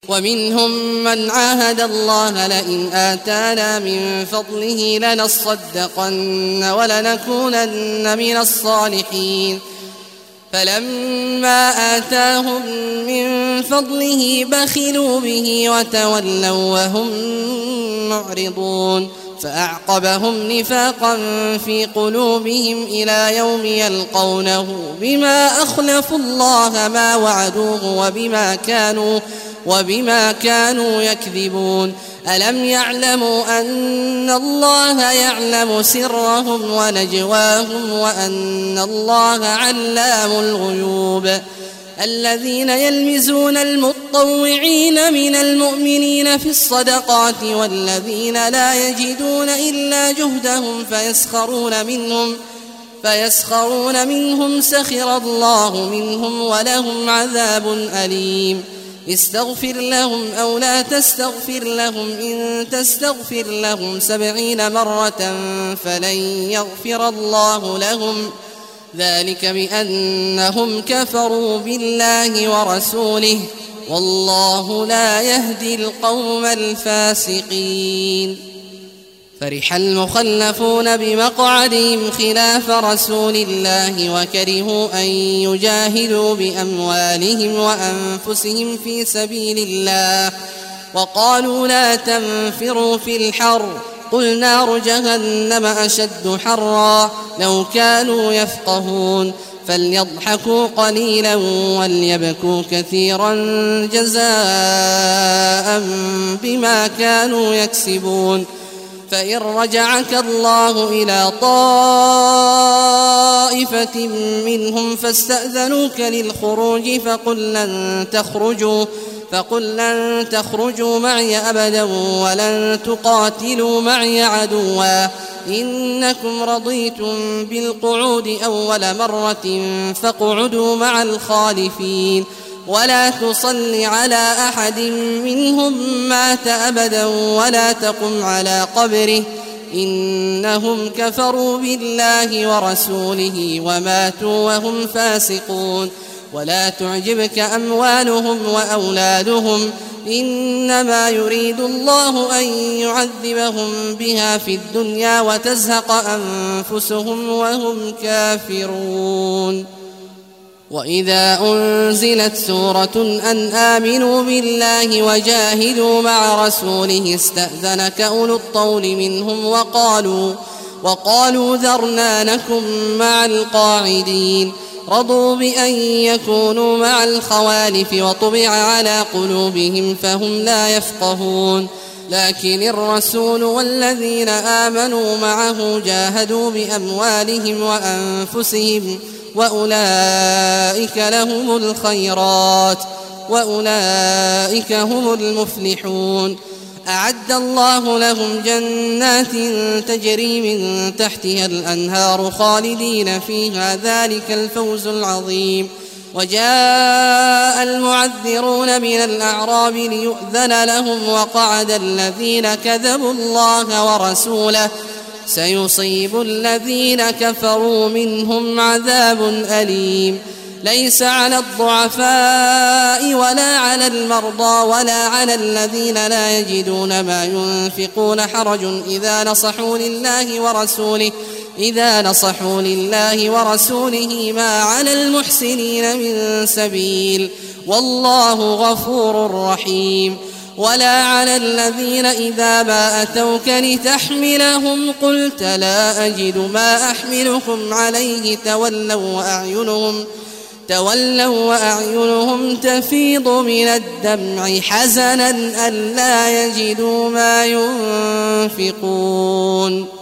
ومنهم من عاهد الله لئن آتانا من فضله لنصدقن ولنكونن من الصالحين فلما آتاهم من فضله بخلوا به وتولوا وهم معرضون فأعقبهم نفاقا في قلوبهم إلى يوم يلقونه بما أخلفوا الله ما وعدوه وبما كانوا يكذبون ألم يعلموا أن الله يعلم سرهم ونجواهم وأن الله علام الغيوب الذين يلمزون المطوعين من المؤمنين في الصدقات والذين لا يجدون إلا جهدهم فيسخرون منهم سخر الله منهم ولهم عذاب أليم استغفر لهم أو لا تستغفر لهم إن تستغفر لهم 70 مرة فلن يغفر الله لهم ذلك بأنهم كفروا بالله ورسوله والله لا يهدي القوم الفاسقين فرح المخلفون بمقعدهم خلاف رسول الله وكرهوا أن يجاهدوا بأموالهم وأنفسهم في سبيل الله وقالوا لا تنفروا في الحر قل نار جهنم أشد حرا لو كانوا يفقهون فليضحكوا قليلا وليبكوا كثيرا جزاء بما كانوا يكسبون فإن رجعك الله إلى طائفة منهم فاستأذنوك للخروج فقل لن تخرجوا معي أبدا ولن تقاتلوا معي عدوا إنكم رضيتم بالقعود أول مرة فاقعدوا مع الخالفين ولا تصل على أحد منهم مات أبدا ولا تقم على قبره إنهم كفروا بالله ورسوله وماتوا وهم فاسقون ولا تعجبك أموالهم وأولادهم إنما يريد الله أن يعذبهم بها في الدنيا وتزهق أنفسهم وهم كافرون وإذا أنزلت سورة أن آمنوا بالله وجاهدوا مع رسوله استأذنك أولو الطول منهم وقالوا ذرنا نكن مع القاعدين رضوا بأن يكونوا مع الخوالف وطبع على قلوبهم فهم لا يفقهون لكن الرسول والذين آمنوا معه جاهدوا بأموالهم وأنفسهم وأولئك لهم الخيرات وأولئك هم المفلحون أعد الله لهم جنات تجري من تحتها الأنهار خالدين فيها ذلك الفوز العظيم وجاء المعذرون من الأعراب ليؤذن لهم وقعد الذين كذبوا الله ورسوله سيصيب الذين كفروا منهم عذاب أليم ليس على الضعفاء ولا على المرضى ولا على الذين لا يجدون ما ينفقون حرج إذا نصحوا لله ورسوله ما على المحسنين من سبيل والله غفور رحيم ولا على الذين إذا ما أتوك لتحملهم قلت لا أجد ما أحملكم عليه تولوا وأعينهم تفيض من الدمع حزنا ألا يجدوا ما ينفقون